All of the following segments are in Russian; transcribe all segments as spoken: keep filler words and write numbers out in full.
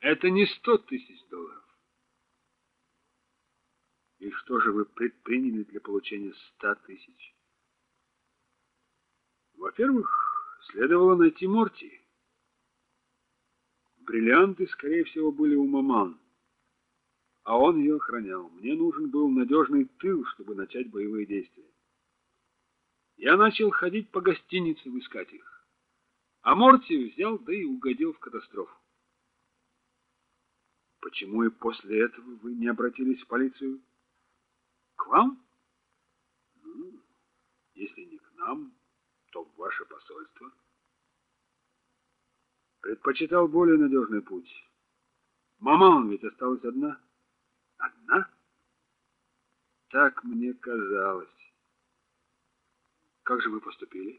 Это не сто тысяч долларов. И что же вы предприняли для получения ста тысяч? Во-первых, следовало найти Морти. Бриллианты, скорее всего, были у маман, а он ее охранял. Мне нужен был надежный тыл, чтобы начать боевые действия. Я начал ходить по гостиницам искать их, а Морти взял, да и угодил в катастрофу. Почему и после этого вы не обратились в полицию? К вам? Ну, если не к нам, то в ваше посольство. Предпочитал более надежный путь. Маман ведь осталась одна. Одна? Так мне казалось. Как же вы поступили?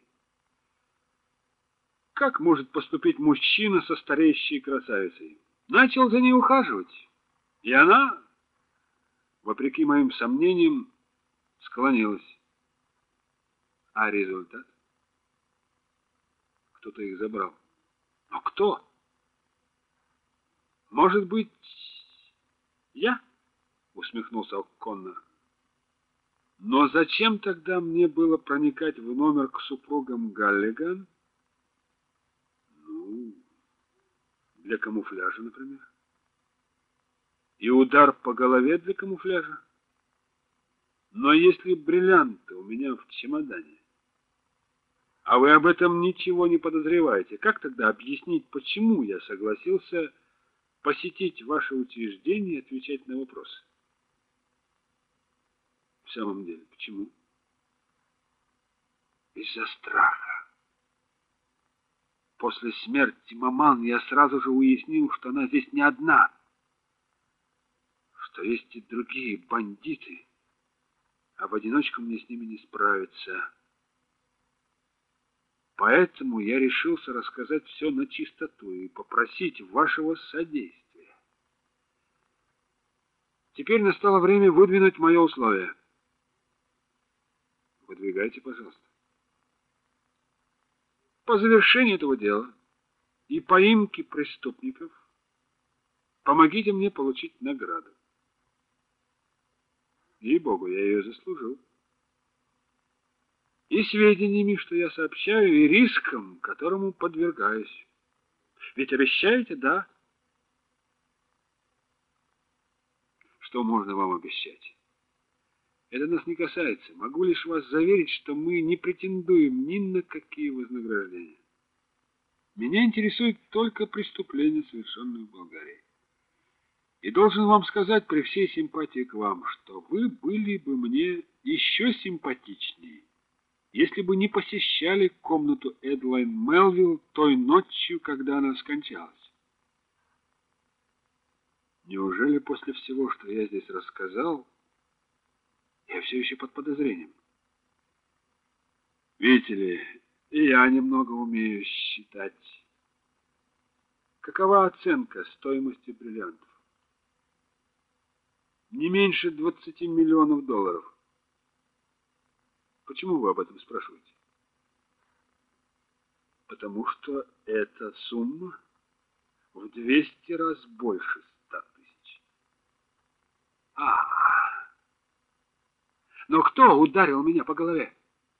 Как может поступить мужчина со стареющей красавицей? Начал за ней ухаживать. И она, вопреки моим сомнениям, склонилась. А результат? Кто-то их забрал. Но кто? Может быть, я? Усмехнулся О'Коннор. Но зачем тогда мне было проникать в номер к супругам Галлиган? Ну, для камуфляжа, например. И удар по голове для камуфляжа. Но если бриллианты у меня в чемодане, а вы об этом ничего не подозреваете, как тогда объяснить, почему я согласился посетить ваше учреждение и отвечать на вопросы? В самом деле, почему? Из-за страха. После смерти маман я сразу же уяснил, что она здесь не одна, что есть и другие бандиты, а в одиночку мне с ними не справиться. Поэтому я решился рассказать все на чистоту и попросить вашего содействия. Теперь настало время выдвинуть мое условие. Выдвигайте, пожалуйста. По завершении этого дела и поимки преступников помогите мне получить награду. Ей-богу, я ее заслужил. И сведениями, что я сообщаю, и риском, которому подвергаюсь. Ведь обещаете, да? Что можно вам обещать? Это нас не касается. Могу лишь вас заверить, что мы не претендуем ни на какие вознаграждения. Меня интересует только преступление, совершенное в Болгарии. И должен вам сказать при всей симпатии к вам, что вы были бы мне еще симпатичнее, если бы не посещали комнату Эдлайн Мелвилл той ночью, когда она скончалась. Неужели после всего, что я здесь рассказал, я все еще под подозрением? Видите ли, и я немного умею считать. Какова оценка стоимости бриллиантов? Не меньше двадцати миллионов долларов. Почему вы об этом спрашиваете? Потому что эта сумма в двести раз больше ста тысяч. А, но кто ударил меня по голове?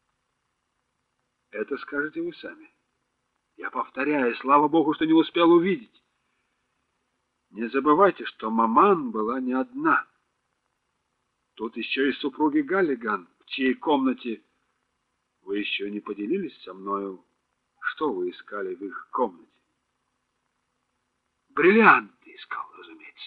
Это скажете вы сами. Я повторяю, слава богу, что не успел увидеть. Не забывайте, что маман была не одна. Тут еще и супруги Галлиган, в чьей комнате вы еще не поделились со мною, что вы искали в их комнате. Бриллианты искал, разумеется.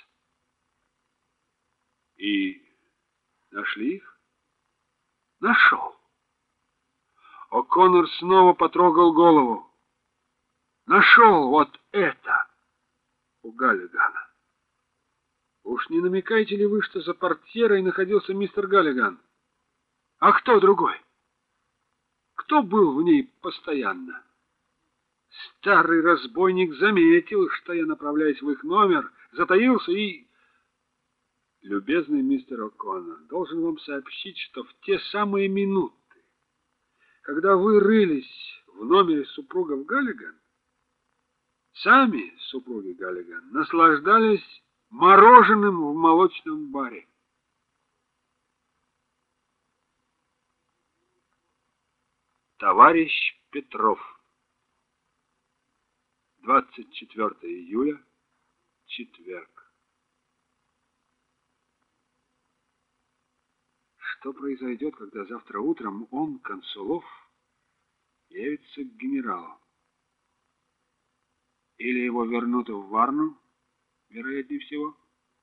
И нашли их? Нашел. О'Коннор снова потрогал голову. Нашел вот это у Галлигана. Уж не намекаете ли вы, что за портьерой находился мистер Галлиган? А кто другой? Кто был в ней постоянно? Старый разбойник заметил, что я направляюсь в их номер, затаился и... Любезный мистер О'Коннор, должен вам сообщить, что в те самые минуты, когда вы рылись в номере супругов Галлиган, Сами супруги Галлиган наслаждались мороженым в молочном баре. Товарищ Петров. двадцать четвёртое июля, четверг. Что произойдет, когда завтра утром он, Консулов, явится к генералу? Или его вернут в Варну, вероятнее всего,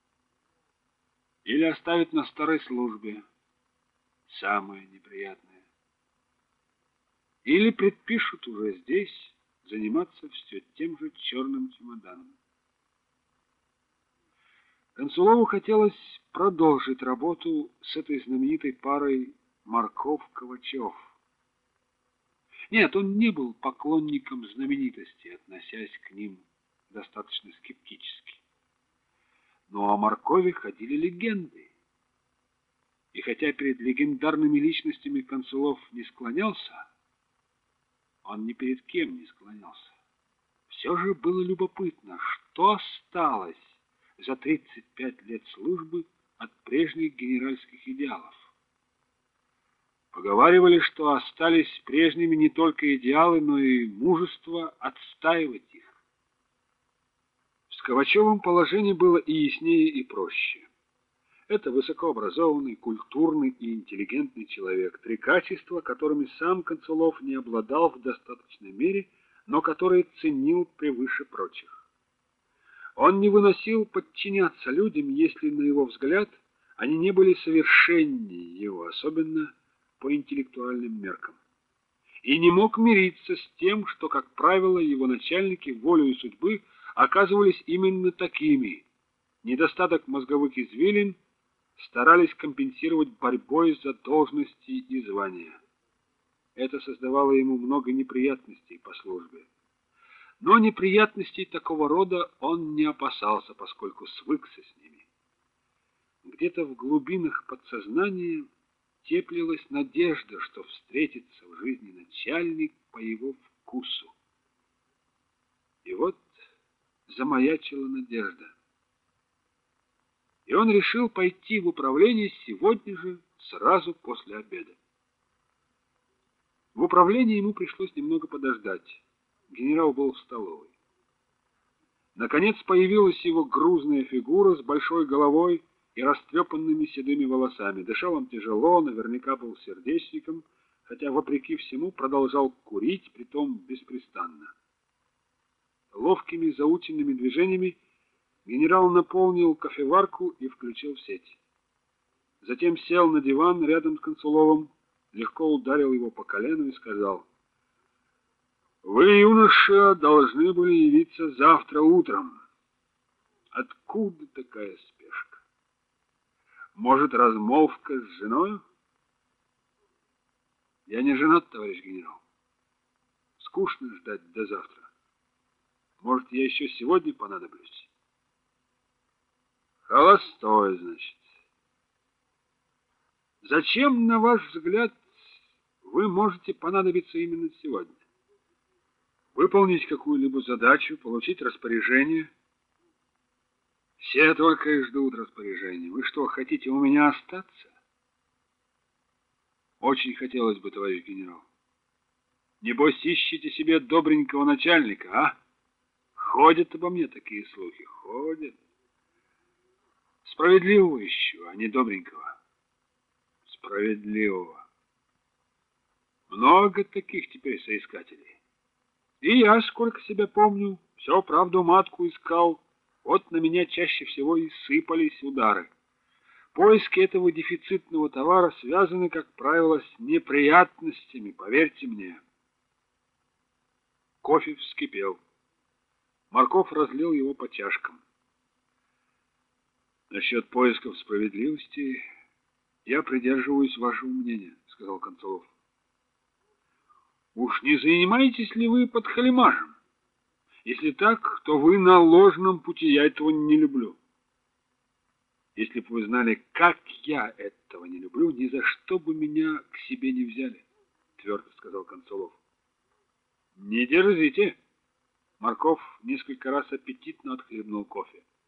или оставят на старой службе, самое неприятное, или предпишут уже здесь заниматься все тем же черным чемоданом. Консулову хотелось продолжить работу с этой знаменитой парой Марков-Ковачев. Нет, он не был поклонником знаменитости, относясь к ним достаточно скептически. Но о Маркове ходили легенды. И хотя перед легендарными личностями Консулов не склонялся, он ни перед кем не склонялся. Все же было любопытно, что осталось за тридцать пять лет службы от прежних генеральских идеалов. Поговаривали, что остались прежними не только идеалы, но и мужество отстаивать их. С Ковачевым положение было и яснее, и проще. Это высокообразованный, культурный и интеллигентный человек, три качества, которыми сам Консулов не обладал в достаточной мере, но которые ценил превыше прочих. Он не выносил подчиняться людям, если, на его взгляд, они не были совершеннее его, особенно по интеллектуальным меркам. И не мог мириться с тем, что, как правило, его начальники волею судьбы оказывались именно такими. Недостаток мозговых извилин старались компенсировать борьбой за должности и звания. Это создавало ему много неприятностей по службе. Но неприятностей такого рода он не опасался, поскольку свыкся с ними. Где-то в глубинах подсознания теплилась надежда, что встретится в жизни начальник по его вкусу. И вот замаячила надежда. И он решил пойти в управление сегодня же, сразу после обеда. В управлении ему пришлось немного подождать. Генерал был в столовой. Наконец появилась его грузная фигура с большой головой и растрепанными седыми волосами. Дышал он тяжело, наверняка был сердечником, хотя, вопреки всему, продолжал курить, притом беспрестанно. Ловкими заученными движениями генерал наполнил кофеварку и включил сеть. Затем сел на диван рядом с Консуловым, легко ударил его по колену и сказал: «Вы, юноша, должны были явиться завтра утром. Откуда такая спешка? Может, размолвка с женой?» «Я не женат, товарищ генерал. Скучно ждать до завтра. Может, я еще сегодня понадоблюсь?» «Холостой, значит. Зачем, на ваш взгляд, вы можете понадобиться именно сегодня? Выполнить какую-либо задачу, получить распоряжение?» «Все только и ждут распоряжения. Вы что, хотите у меня остаться?» «Очень хотелось бы, товарищ генерал. Небось, ищете себе добренького начальника, а? Ходят обо мне такие слухи, ходят. Справедливого ищу, а не добренького». «Справедливого. Много таких теперь соискателей. И я, сколько себя помню, все правду матку искал. Вот на меня чаще всего и сыпались удары. Поиски этого дефицитного товара связаны, как правило, с неприятностями, поверьте мне». Кофе вскипел. Марков разлил его по чашкам. «Насчет поисков справедливости я придерживаюсь вашего мнения», — сказал Консулов. «Уж не занимаетесь ли вы подхалимажем? Если так, то вы на ложном пути, я этого не люблю». «Если бы вы знали, как я этого не люблю, ни за что бы меня к себе не взяли», — твердо сказал Консулов. «Не дерзите. Марков несколько раз аппетитно отхлебнул кофе.